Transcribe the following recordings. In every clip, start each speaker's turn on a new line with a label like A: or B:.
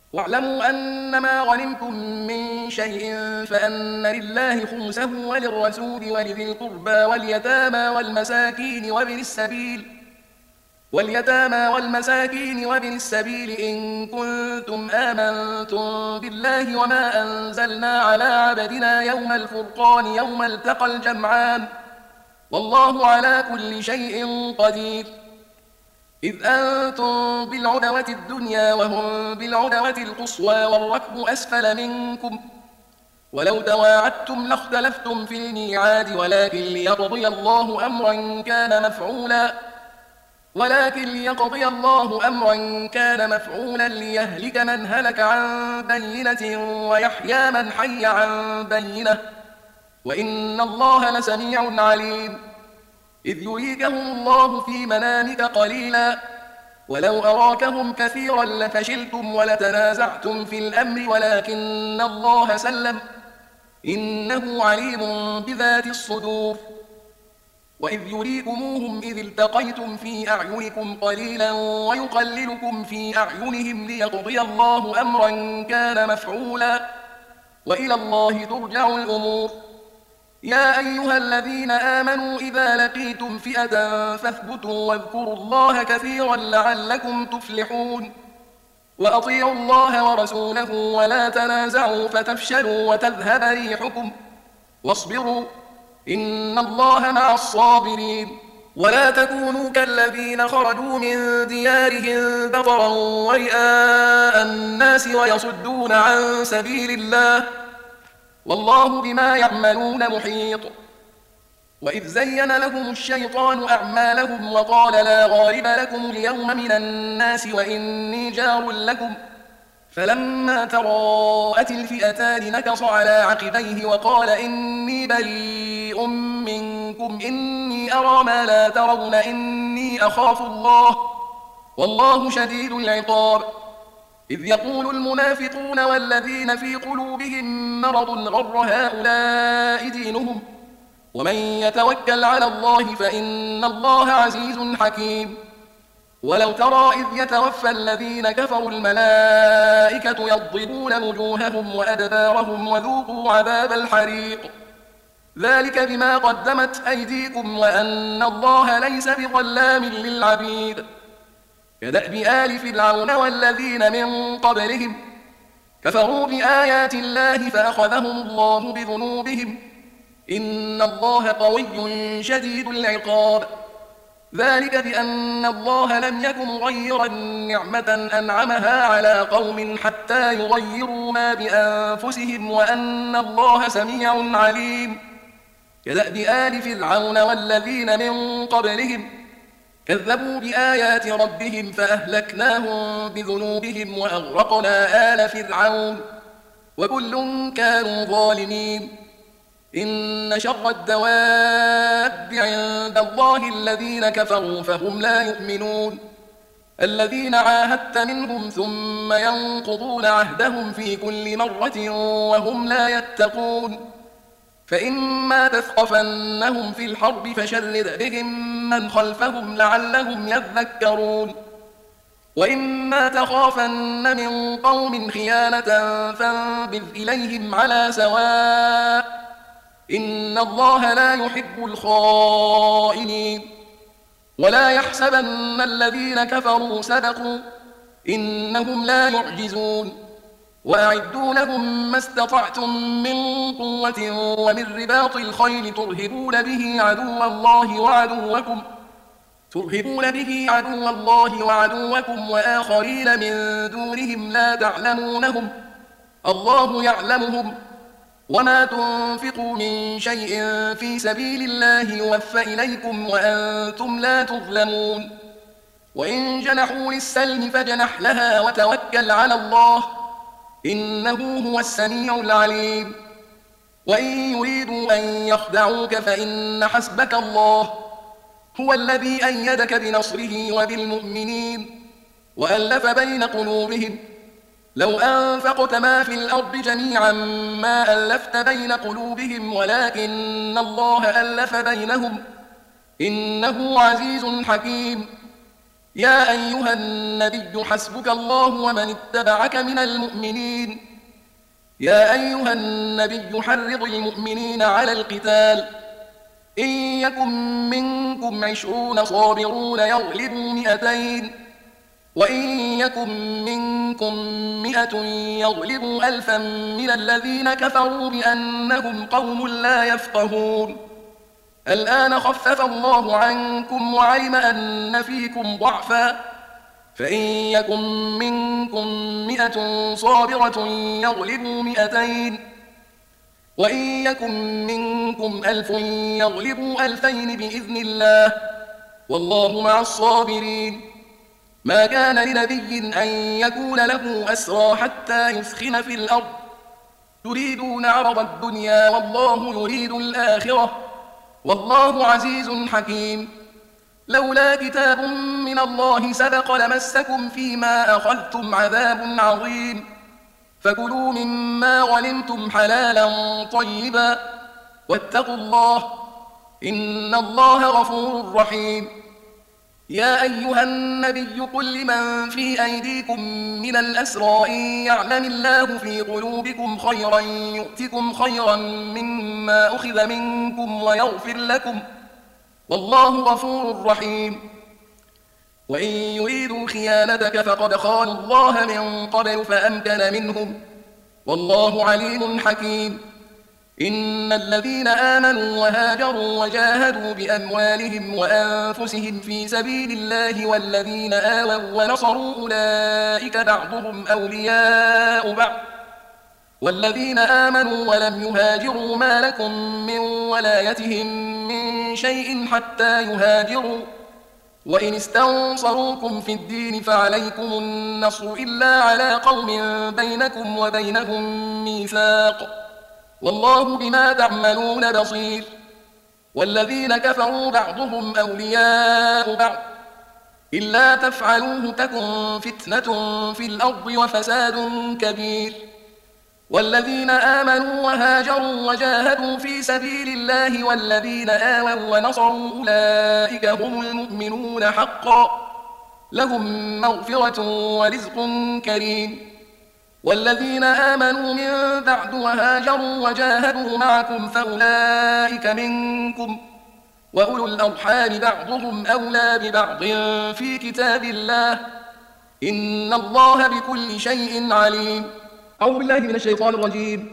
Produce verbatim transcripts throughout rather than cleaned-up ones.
A: واعلموا أنما غنمتم من شيء فأن لله خمسه وللرسول ولذي القربى واليتامى والمساكين وابن السبيل واليتامى والمساكين وابن السبيل إن كنتم آمنتم بالله وما أنزلنا على عبدنا يوم الفرقان يوم التقى الجمعان والله على كل شيء قدير. إذ أنتم بالعدوة الدنيا وهم بالعدوة القصوى والركب أسفل منكم ولو تواعدتم لاختلفتم في الميعاد ولكن ليقضي الله أمرا كان مفعولا ولكن ليقضي الله أمرا كان مفعولا ليهلك من هلك عن بينة ويحيى من حي عن بينة وإن الله لسميع عليم. إذ يريكهم الله في منامك قليلا ولو أراكهم كثيرا لفشلتم ولتنازعتم في الأمر ولكن الله سلم إنه عليم بذات الصدور. وإذ يريكموهم إذ التقيتم في أعينكم قليلا ويقللكم في أعينهم ليقضي الله أمرا كان مفعولا وإلى الله ترجع الأمور. يا أيها الذين آمنوا إذا لقيتم فئة فاثبتوا واذكروا الله كثيرا لعلكم تفلحون. وأطيعوا الله ورسوله ولا تنازعوا فتفشلوا وتذهب ريحكم واصبروا إن الله مع الصابرين. ولا تكونوا كالذين خرجوا من ديارهم بطرا ورئاء الناس ويصدون عن سبيل الله والله بما يعملون محيط. وإذ زين لهم الشيطان أعمالهم وقال لا غالب لكم اليوم من الناس وإني جار لكم فلما تراءت الفئتان نكص على عقبيه وقال إني بريء منكم إني أرى ما لا ترون إني أخاف الله والله شديد العقاب. إذ يقول المنافقون والذين في قلوبهم مرض غر هؤلاء دينهم ومن يتوكل على الله فإن الله عزيز حكيم. ولو ترى إذ يتوفى الذين كفروا الملائكة يضربون وجوههم وأدبارهم وذوقوا عذاب الحريق ذلك بما قدمت أيديكم وأن الله ليس بظلام للعبيد. كدأب آل فرعون والذين من قبلهم كفروا بآيات الله فأخذهم الله بذنوبهم إن الله قوي شديد العقاب. ذلك بأن الله لم يكن مغيرا نعمة أنعمها على قوم حتى يغيروا ما بأنفسهم وأن الله سميع عليم. كدأب آل فرعون والذين من قبلهم كذبوا بآيات ربهم فأهلكناهم بذنوبهم وأغرقنا آل فرعون وكل كانوا ظالمين. إن شر الدواب عند الله الذين كفروا فهم لا يؤمنون الذين عاهدت منهم ثم ينقضون عهدهم في كل مرة وهم لا يتقون. فإما تثقفنهم في الحرب فشرد بهم من خلفهم لعلهم يذكرون. وإما تخافن من قوم خيانة فانبذ إليهم على سواء إن الله لا يحب الخائنين. ولا يحسبن الذين كفروا سبقوا إنهم لا يعجزون. وأعدوا لهم ما استطعتم من قوة ومن رباط الخيل ترهبون به عدو الله وعدوكم ترهبون به عدو الله وعدوكم وآخرين من دونهم لا تعلمونهم الله يعلمهم وما تنفقوا من شيء في سبيل الله يوفى إليكم وأنتم لا تظلمون. وإن جنحوا للسلم فجنح لها وتوكل على الله إنه هو السميع العليم. وإن يريدوا أن يخدعوك فإن حسبك الله هو الذي أيدك بنصره وبالمؤمنين وألف بين قلوبهم لو أنفقت ما في الأرض جميعا ما ألفت بين قلوبهم ولكن الله ألف بينهم إنه عزيز حكيم. يا أيها النبي حسبك الله ومن اتبعك من المؤمنين يا أيها النبي حرض المؤمنين على القتال إن يكن منكم عشرون صابرون يغلبوا مئتين وإن يكن منكم مئة يغلبوا ألفا من الذين كفروا بأنهم قوم لا يفقهون الآن خفف الله عنكم وعلم أن فيكم ضعفا فإن يكن منكم مئة صابرة يغلبوا مئتين وإن يكن منكم ألف يغلبوا ألفين بإذن الله والله مع الصابرين ما كان لنبي أن يكون له أسرى حتى يثخن في الأرض تريدون عرض الدنيا والله يريد الآخرة والله عزيز حكيم لولا كتاب من الله سبق لمسكم فيما أخذتم عذاب عظيم فكلوا مما غنمتم حلالا طيبا واتقوا الله إن الله غفور رحيم يا أيها النبي قل لمن في أيديكم من الأسرى إن يعلم الله في قلوبكم خيرا يؤتكم خيرا مما أخذ منكم ويغفر لكم والله غفور رحيم وإن يريدوا خيانتك فقد خانوا الله من قبل فأمكن منهم والله عليم حكيم إن الذين آمنوا وهاجروا وجاهدوا بأموالهم وأنفسهم في سبيل الله والذين آووا ونصروا أولئك بعضهم أولياء بعض والذين آمنوا ولم يهاجروا ما لكم من ولايتهم من شيء حتى يهاجروا وإن استنصروكم في الدين فعليكم النصر إلا على قوم بينكم وبينهم ميثاق والله بما تعملون بصير والذين كفروا بعضهم أولياء بعض إلا تفعلوه تكن فتنة في الأرض وفساد كبير والذين آمنوا وهاجروا وجاهدوا في سبيل الله والذين آووا ونصروا أولئك هم المؤمنون حقا لهم مغفرة ورزق كريم والذين آمنوا من بعد وهاجروا وجاهدوا معكم فأولئك منكم وأولو الأرحام بعضهم أولى ببعض في كتاب الله إن الله بكل شيء عليم أعوذ بالله من الشيطان الرجيم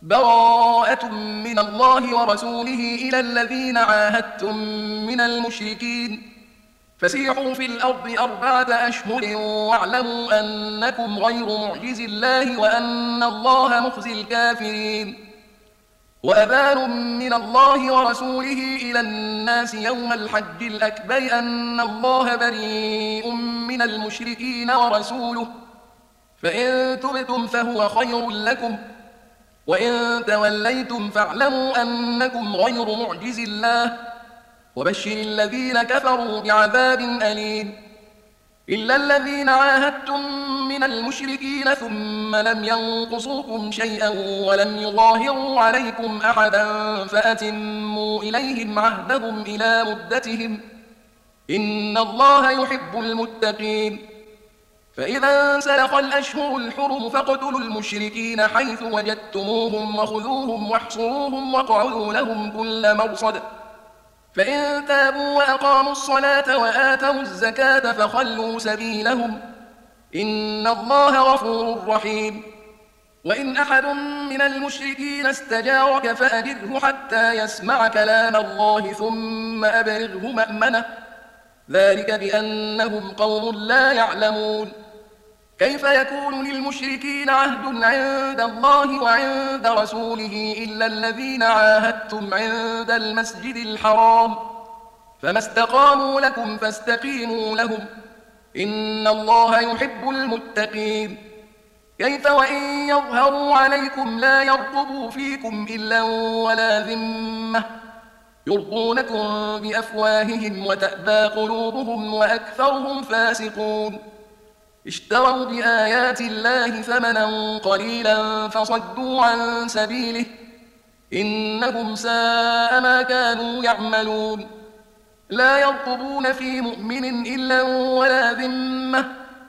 A: براءة من الله ورسوله إلى الذين عاهدتم من المشركين فسيحوا في الأرض أربعة أشهر واعلموا أنكم غير معجز الله وأن الله مخزي الكافرين وأذان من الله ورسوله إلى الناس يوم الحج الأكبر أن الله بريء من المشركين ورسوله فإن تبتم فهو خير لكم وإن توليتم فاعلموا أنكم غير معجز الله وبشر الذين كفروا بعذاب أليم إلا الذين عاهدتم من المشركين ثم لم ينقصوكم شيئا ولم يظاهروا عليكم أحدا فأتموا إليهم عهدهم إلى مدتهم إن الله يحب المتقين فإذا انسلخ الأشهر الحرم فاقتلوا المشركين حيث وجدتموهم وخذوهم واحصروهم واقعدوا لهم كل مرصد فإن تابوا وأقاموا الصلاة وآتوا الزكاة فخلوا سبيلهم إن الله غفور رحيم وإن أحد من المشركين استجارك فأجره حتى يسمع كلام الله ثم أبلغه مأمنه ذلك بأنهم قوم لا يعلمون كيف يكون للمشركين عهد عند الله وعند رسوله إلا الذين عاهدتم عند المسجد الحرام فما استقاموا لكم فاستقيموا لهم إن الله يحب المتقين كيف وإن يظهروا عليكم لا يرقبوا فيكم إلا ولا ذمة يرضونكم بأفواههم وتأبى قلوبهم وأكثرهم فاسقون اشتروا بآيات الله ثمنا قليلا فصدوا عن سبيله إنهم ساء ما كانوا يعملون لا يرقبون في مؤمن إلا ولا ذمة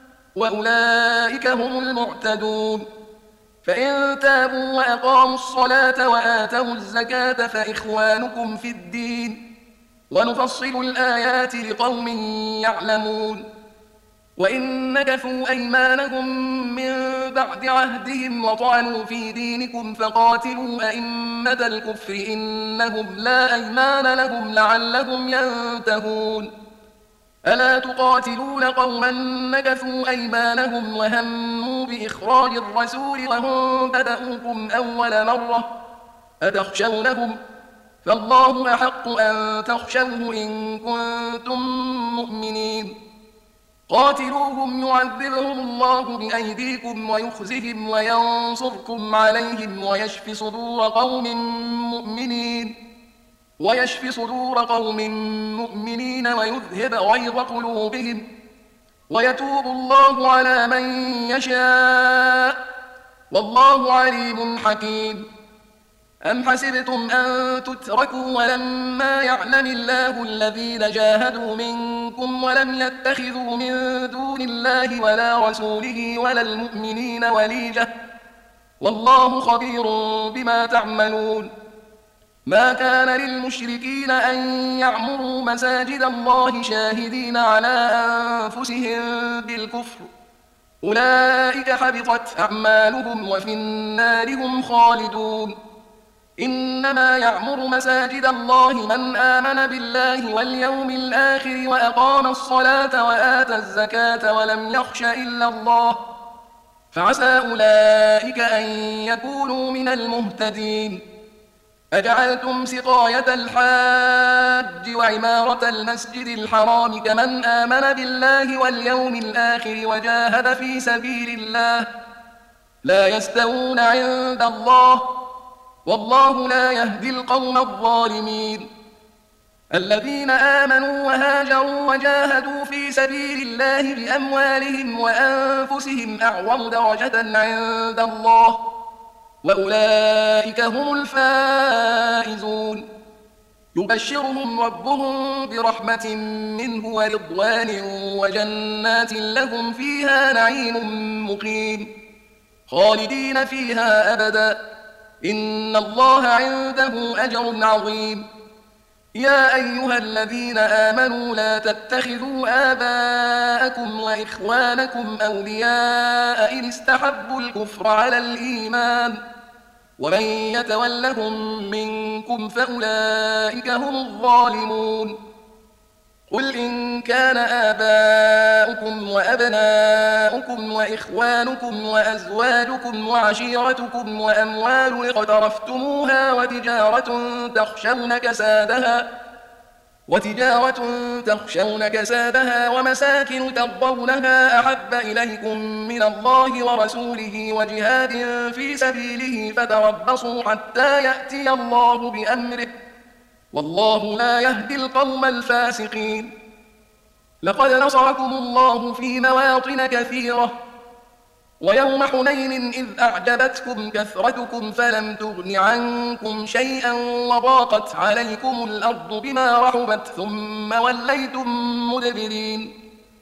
A: وأولئك هم المعتدون. فإن تابوا وأقاموا الصلاة وآتوا الزكاة فإخوانكم في الدين ونفصل الآيات لقوم يعلمون. وإن نكثوا أيمانهم من بعد عهدهم وطعنوا في دينكم فقاتلوا أئمة الكفر إنهم لا أيمان لهم لعلهم ينتهون. ألا تقاتلون قوما نكثوا أيمانهم وهموا بإخراج الرسول وهم بدأوكم أول مرة أتخشونهم فالله أحق أن تخشوه إن كنتم مؤمنين. قاتلوهم يعذبهم الله بأيديكم ويخزهم وينصركم عليهم ويشف صدور قوم مؤمنين ويشف صدور قوم مؤمنين ويذهب غيظ قلوبهم ويتوب الله على من يشاء والله عليم حكيم. أم حسبتم أن تتركوا ولما يعلم الله الذين جاهدوا منكم ولم يتخذوا من دون الله ولا رسوله ولا المؤمنين وليجة والله خبير بما تعملون. ما كان للمشركين أن يعمروا مساجد الله شاهدين على أنفسهم بالكفر أولئك حبطت أعمالهم وفي النار هم خالدون. إنما يعمر مساجد الله من آمن بالله واليوم الآخر وأقام الصلاة وآتى الزكاة ولم يخش إلا الله فعسى أولئك أن يكونوا من المهتدين. أجعلتم سقاية الحاج وعمارة المسجد الحرام كمن آمن بالله واليوم الآخر وجاهد في سبيل الله لا يستوون عند الله والله لا يهدي القوم الظالمين. الذين آمنوا وهاجروا وجاهدوا في سبيل الله بأموالهم وأنفسهم أعظم درجة عند الله وأولئك هم الفائزون. يبشرهم ربهم برحمة منه ورضوان وجنات لهم فيها نعيم مقيم خالدين فيها أبدا إن الله عنده أجر عظيم. يا أيها الذين آمنوا لا تتخذوا آباءكم وإخوانكم أولياء إن استحبوا الكفر على الإيمان ومن يتولهم منكم فأولئك هم الظالمون. قل إن كان آباؤكم وأبناؤكم وإخوانكم وأزواجكم وعشيرتكم وأموال اقترفتموها وتجارة تخشون كسادها وتجارة تخشون كسادها ومساكن ترضونها أحب إليكم من الله ورسوله وجهاد في سبيله فتربصوا حتى يأتي الله بأمره والله لا يهدي القوم الفاسقين. لقد نصركم الله في مواطن كثيرة ويوم حنين إذ أعجبتكم كثرتكم فلم تغن عنكم شيئا وضاقت عليكم الأرض بما رحبت ثم وليتم مدبرين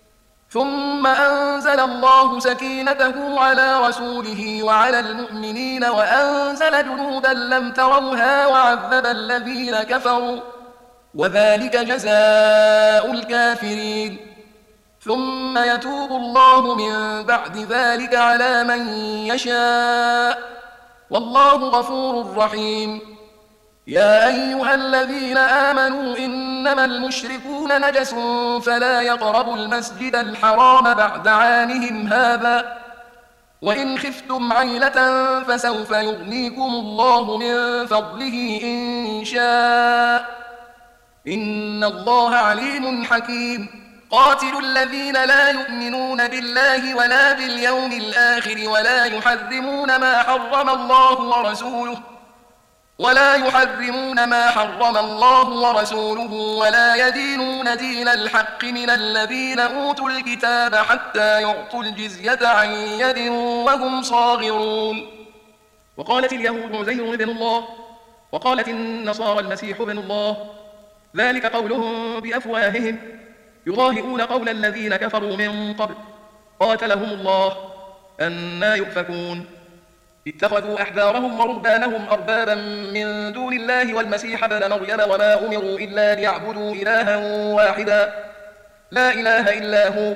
A: ثم أنزل الله سكينته على رسوله وعلى المؤمنين وأنزل جنودا لم تروها وعذب الذين كفروا وذلك جزاء الكافرين. ثم يتوب الله من بعد ذلك على من يشاء والله غفور رحيم. يا أيها الذين آمنوا إنما المشركون نجس فلا يقربوا المسجد الحرام بعد عامهم هذا وإن خفتم عيلة فسوف يغنيكم الله من فضله إن شاء إن الله عليم حكيم. قاتلوا الذين لا يؤمنون بالله ولا باليوم الآخر ولا يحرمون ما حرم الله ورسوله ولا يحرمون ما حرم الله ورسوله ولا يدينون دين الحق من الذين أوتوا الكتاب حتى يعطوا الجزية عن يد وهم صاغرون. وقالت اليهود عزير ابن الله وقالت النصارى المسيح ابن الله ذلك قولهم بأفواههم يضاهئون قول الذين كفروا من قبل قاتلهم الله أنى يؤفكون اتخذوا أحبارهم ورهبانهم أربابا من دون الله والمسيح ابن مريم وما أمروا إلا ليعبدوا إلها واحدا لا إله إلا هو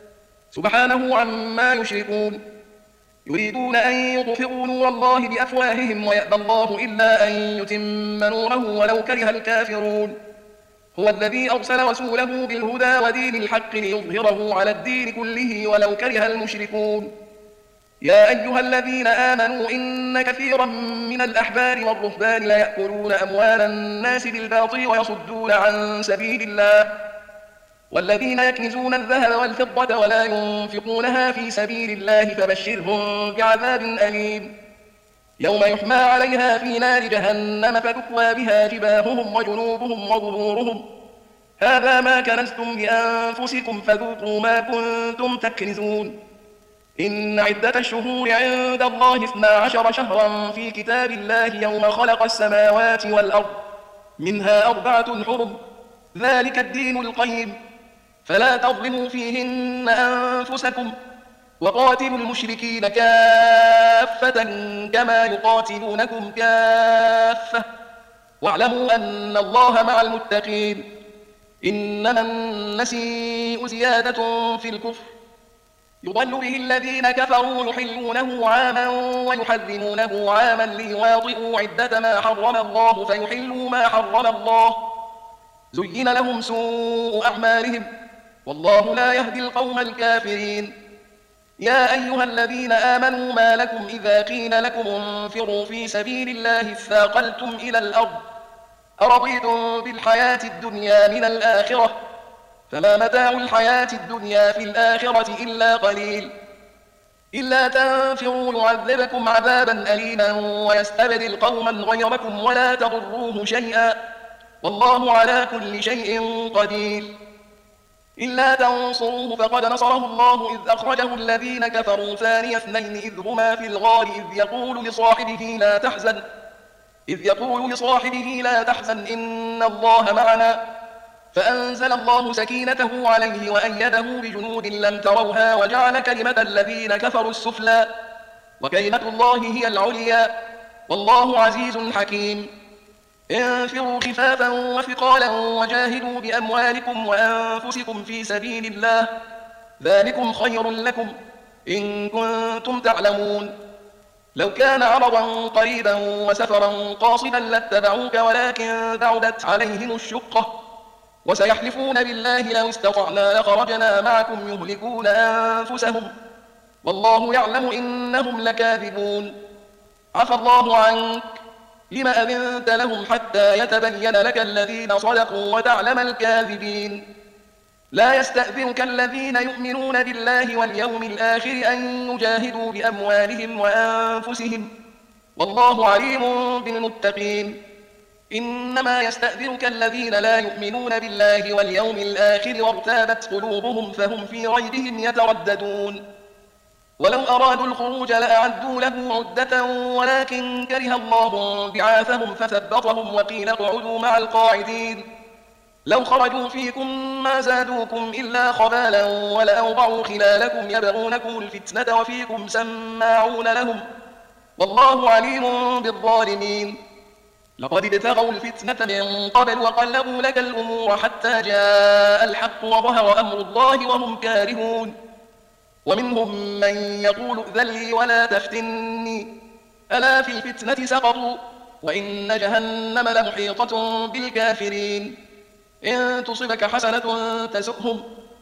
A: سبحانه عما يشركون يريدون أن يطفئوا نور الله بأفواههم ويأبى الله إلا أن يتم نوره ولو كره الكافرون هو الذي أرسل رسوله بالهدى ودين الحق ليظهره على الدين كله ولو كره المشركون يا أيها الذين آمنوا إن كثيرا من الأحبار والرهبان ليأكلون أموال الناس بالباطل ويصدون عن سبيل الله والذين يكنزون الذهب والفضة ولا ينفقونها في سبيل الله فبشرهم بعذاب أليم يوم يحمى عليها في نار جهنم فتكوى بها جباههم وجنوبهم وظهورهم هذا ما كنزتم لأنفسكم فذوقوا ما كنتم تكنزون إن عدة الشهور عند الله اثنا عشر شهرا في كتاب الله يوم خلق السماوات والأرض منها أربعة حرم ذلك الدين القيم فلا تظلموا فيهن أنفسكم وقاتلوا المشركين كافة كما يقاتلونكم كافة واعلموا أن الله مع المتقين إنما النسيء زيادة في الكفر يضل به الذين كفروا يحلونه عاما ويحرمونه عاما ليواطئوا عدة ما حرم الله فيحلوا ما حرم الله زين لهم سوء أعمالهم والله لا يهدي القوم الكافرين يا أيها الذين آمنوا ما لكم إذا قيل لكم انفروا في سبيل الله اثاقلتم إلى الأرض أرضيتم بالحياة الدنيا من الآخرة فما متاع الحياة الدنيا في الآخرة إلا قليل إلا تنفروا يعذبكم عذابا أليما ويستبدل قوما غيركم ولا تضروه شيئا والله على كل شيء قدير إلا تنصروه فقد نصره الله إذ أخرجه الذين كفروا ثاني اثنين إذ هما في الغار إذ يقول لصاحبه لا تحزن إذ يقول لصاحبه لا تحزن إن الله معنا فأنزل الله سكينته عليه وأيده بجنود لم تروها وجعل كلمة الذين كفروا السفلى وكلمة الله هي العليا والله عزيز حكيم انفروا خفافا وثقالا وجاهدوا بأموالكم وأنفسكم في سبيل الله ذلكم خير لكم إن كنتم تعلمون لو كان عرضا قريبا وسفرا قاصدا لاتبعوك ولكن بعدت عليهم الشقة وسيحلفون بالله لو استطعنا لخرجنا معكم يهلكون أنفسهم والله يعلم إنهم لكاذبون عفى الله عنك لما أذنت لهم حتى يتبين لك الذين صدقوا وتعلم الكاذبين لا يستأذنك الذين يؤمنون بالله واليوم الآخر أن يجاهدوا بأموالهم وأنفسهم والله عليم بالمتقين إنما يستأذنك الذين لا يؤمنون بالله واليوم الآخر وارتابت قلوبهم فهم في ريبهم يترددون ولو أرادوا الخروج لأعدوا له عدة ولكن كره الله بعاثهم فثبطهم وقيل اقعدوا مع القاعدين لو خرجوا فيكم ما زادوكم إلا خبالا ولأوضعوا خلالكم يبغونكم الفتنة وفيكم سماعون لهم والله عليم بالظالمين لقد ابتغوا الفتنة من قبل وقلبوا لك الأمور حتى جاء الحق وظهر أمر الله وهم كارهون ومنهم من يقول ائذن لي ولا تفتني ألا في الفتنة سقطوا وإن جهنم لمحيطة بالكافرين إن تصبك حسنة تسؤهم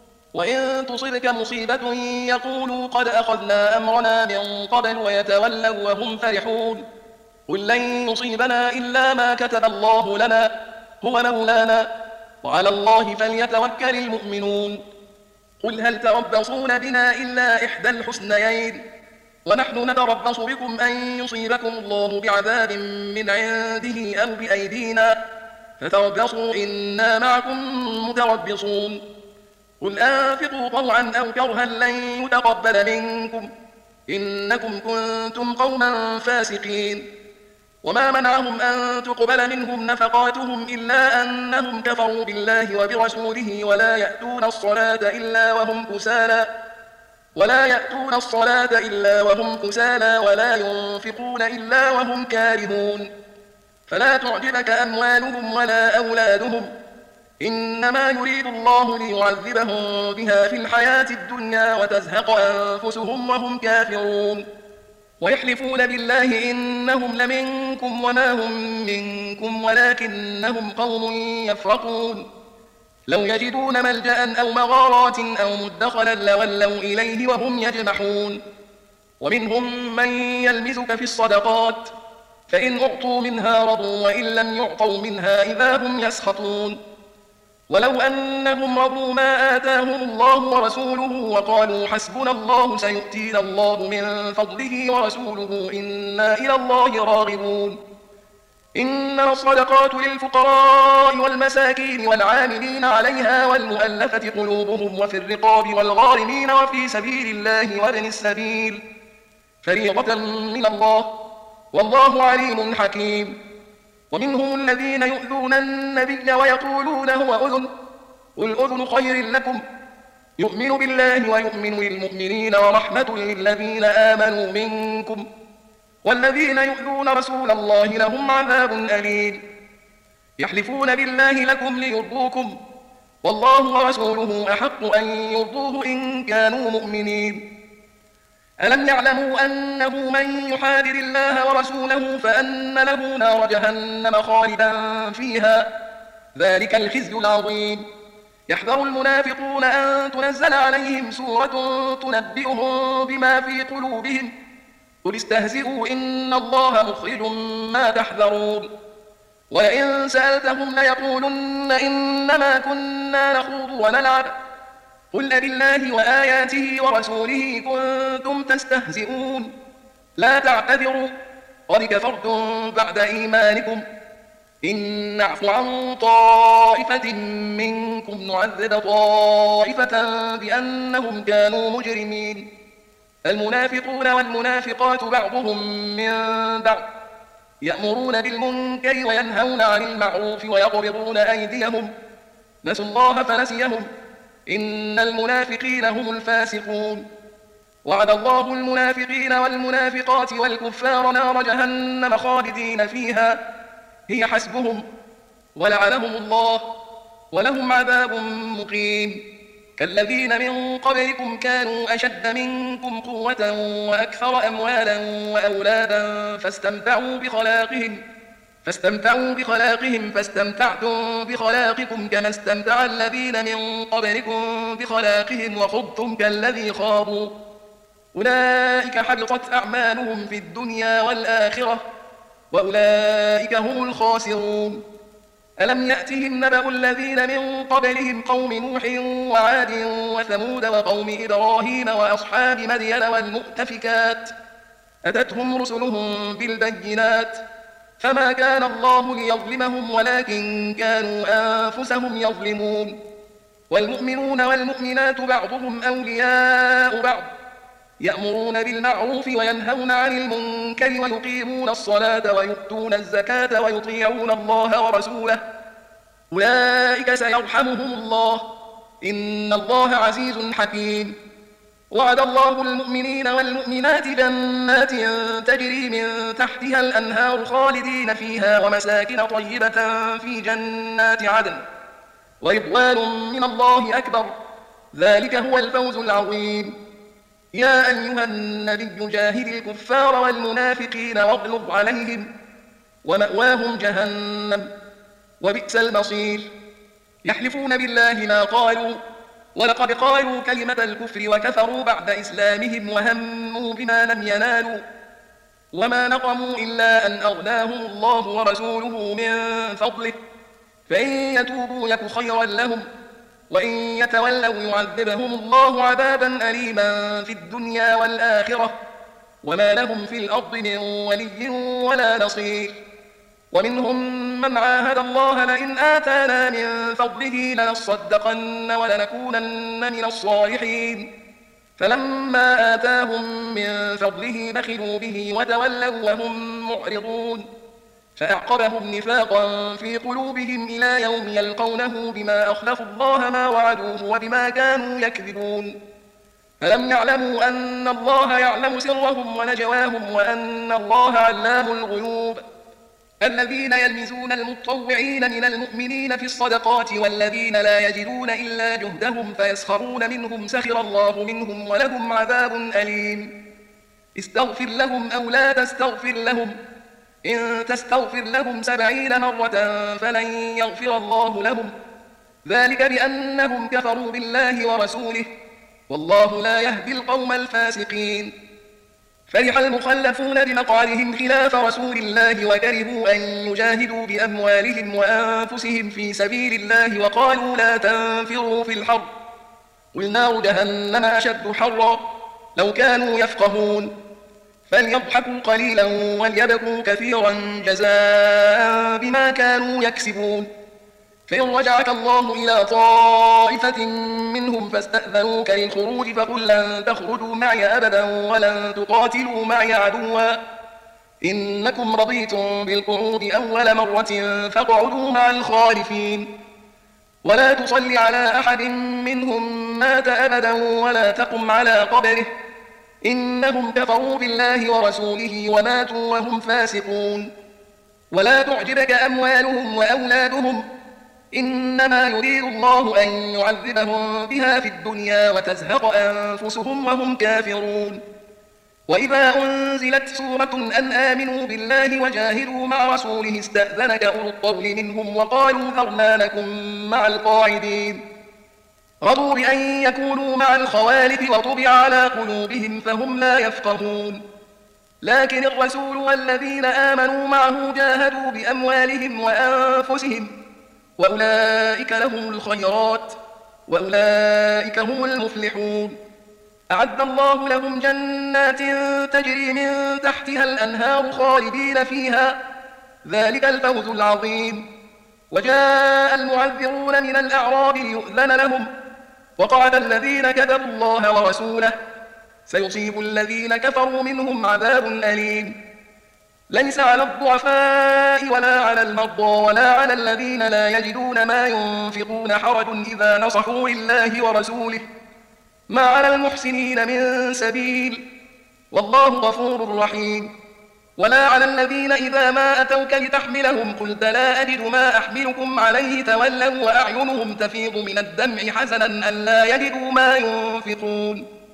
A: وإن تصبك مصيبة يقولوا قد أخذنا أمرنا من قبل ويتولوا وهم فرحون قل لن يصيبنا إلا ما كتب الله لنا هو مولانا وعلى الله فليتوكل المؤمنون قل هل تربصون بنا إلا إحدى الحسنيين ونحن نتربص بكم أن يصيبكم الله بعذاب من عنده أو بأيدينا فتربصوا إنا معكم متربصون قل أنفقوا طوعا أو كرها لن يتقبل منكم إنكم كنتم قوما فاسقين وما منعهم أن تقبل منهم نفقاتهم إلا أنهم كفروا بالله وبرسوله ولا يأتون الصلاة إلا وهم كسالى ولا يأتون الصلاة إلا وهم كسالى ولا ينفقون إلا وهم كارهون فلا تعجبك أموالهم ولا أولادهم إنما يريد الله ليعذبهم بها في الحياة الدنيا وتزهق أنفسهم وهم كافرون ويحلفون بالله إنهم لمنكم وما هم منكم ولكنهم قوم يفرقون لو يجدون ملجأ أو مغارات أو مدخلا لولوا إليه وهم يجمحون ومنهم من يلمزك في الصدقات فإن أعطوا منها رضوا وإن لم يعطوا منها إذا هم يسخطون ولو أنهم رضوا ما آتاهم الله ورسوله وقالوا حسبنا الله سيؤتينا الله من فضله ورسوله إنا إلى الله راغبون إنما الصدقات للفقراء والمساكين والعاملين عليها والمؤلفة قلوبهم وفي الرقاب والغارمين وفي سبيل الله وابن السبيل فريضة من الله والله عليم حكيم ومنهم الذين يؤذون النبي ويقولون هو أذن قل أذن خير لكم يؤمن بالله ويؤمن للمؤمنين ورحمة للذين آمنوا منكم والذين يؤذون رسول الله لهم عذاب أليم يحلفون بالله لكم ليرضوكم والله ورسوله أحق أن يرضوه إن كانوا مؤمنين ألم يعلموا أنه من يحادر الله ورسوله فأن له نار جهنم خالدا فيها ذلك الخزي العظيم يحذر المنافقون أن تنزل عليهم سورة تنبئهم بما في قلوبهم قل استهزئوا إن الله مخرج ما تحذرون ولئن سألتهم ليقولن إنما كنا نخوض ونلعب قل بالله وآياته ورسوله كنتم تستهزئون لا تعتذروا قد كفرتم بعد إيمانكم إن نعف عن طائفة منكم نعذب طائفة بأنهم كانوا مجرمين المنافقون والمنافقات بعضهم من بعض يأمرون بالمنكر وينهون عن المعروف ويقبضون أيديهم نسوا الله فنسيهم إن المنافقين هم الفاسقون وعد الله المنافقين والمنافقات والكفار نار جهنم خالدين فيها هي حسبهم ولعنهم الله ولهم عذاب مقيم كالذين من قبلكم كانوا أشد منكم قوة وأكثر أموالا وأولادا فاستمتعوا بخلاقهم فاستمتعوا بخلاقهم فاستمتعتم بخلاقكم كما استمتع الذين من قبلكم بخلاقهم وخضتم كالذي خاضوا أولئك حبطت أعمالهم في الدنيا والآخرة وأولئك هم الخاسرون ألم يأتهم نبأ الذين من قبلهم قوم نوح وعاد وثمود وقوم إبراهيم وأصحاب مدين والمؤتفكات أتتهم رسلهم بالبينات فما كان الله ليظلمهم ولكن كانوا أنفسهم يظلمون والمؤمنون والمؤمنات بعضهم أولياء بعض يأمرون بالمعروف وينهون عن المنكر ويقيمون الصلاة ويؤتون الزكاة ويطيعون الله ورسوله أولئك سيرحمهم الله إن الله عزيز حكيم وعد الله المؤمنين والمؤمنات جنات تجري من تحتها الأنهار خالدين فيها ومساكن طيبة في جنات عدن ورضوان من الله أكبر ذلك هو الفوز العظيم يا أيها النبي جاهد الكفار والمنافقين واغلظ عليهم ومأواهم جهنم وبئس المصير يحلفون بالله ما قالوا ولقد قالوا كلمة الكفر وكفروا بعد إسلامهم وهموا بما لم ينالوا وما نقموا إلا أن أغناهم الله ورسوله من فضله فإن يتوبوا يك خيرا لهم وإن يتولوا يعذبهم الله عذابا أليما في الدنيا والآخرة وما لهم في الأرض من ولي ولا نصير ومنهم من عاهد الله لئن آتانا من فضله لنصدقن ولنكونن من الصالحين فلما آتاهم من فضله بخلوا به وتولوا وهم معرضون فأعقبهم نفاقا في قلوبهم إلى يوم يلقونه بما أخلفوا الله ما وعدوه وبما كانوا يكذبون. ألم يعلموا أن الله يعلم سرهم ونجواهم وأن الله علام الغيوب. الذين يلمزون المطوعين من المؤمنين في الصدقات والذين لا يجدون إلا جهدهم فيسخرون منهم سخر الله منهم ولهم عذاب أليم. استغفر لهم أو لا تستغفر لهم إن تستغفر لهم سبعين مرة فلن يغفر الله لهم ذلك بأنهم كفروا بالله ورسوله والله لا يهدي القوم الفاسقين. فرح المخلفون بمقعدهم خلاف رسول الله وكرهوا أن يجاهدوا بأموالهم وأنفسهم في سبيل الله وقالوا لا تنفروا في الحر قل نار جهنم أشد حرا لو كانوا يفقهون. فليضحكوا قليلا وليبكوا كثيرا جزاء بما كانوا يكسبون. فإن رجعك الله إلى طائفة منهم فاستأذنوك للخروج فقل لن تخرجوا معي أبدا ولن تقاتلوا معي عدوا إنكم رضيتم بالقعود أول مرة فاقعدوا مع الخالفين. ولا تصل على أحد منهم مات أبدا ولا تقم على قبره إنهم كفروا بالله ورسوله وماتوا وهم فاسقون. ولا تعجبك أموالهم وأولادهم إنما يريد الله أن يعذبهم بها في الدنيا وتزهق أنفسهم وهم كافرون. وإذا أنزلت سورة أن آمنوا بالله وجاهدوا مع رسوله استأذنك أولو الطول منهم وقالوا ذرنا لكم مع القاعدين رضوا بأن يكونوا مع الخوالف وطبع على قلوبهم فهم لا يفقهون. لكن الرسول والذين آمنوا معه جاهدوا بأموالهم وأنفسهم وأولئك لهم الخيرات وأولئك هم المفلحون. أعد الله لهم جنات تجري من تحتها الأنهار خالدين فيها ذلك الفوز العظيم. وجاء المعذرون من الأعراب ليؤذن لهم وقعد الذين كذبوا الله ورسوله سيصيب الذين كفروا منهم عذاب أليم. ليس على الضعفاء ولا على المرضى ولا على الذين لا يجدون ما ينفقون حرج إذا نصحوا لله ورسوله ما على المحسنين من سبيل والله غفور رحيم. ولا على الذين إذا ما أتوك لتحملهم قلت لا أجد ما أحملكم عليه تولوا وأعينهم تفيض من الدمع حزنا أن لا يجدوا ما ينفقون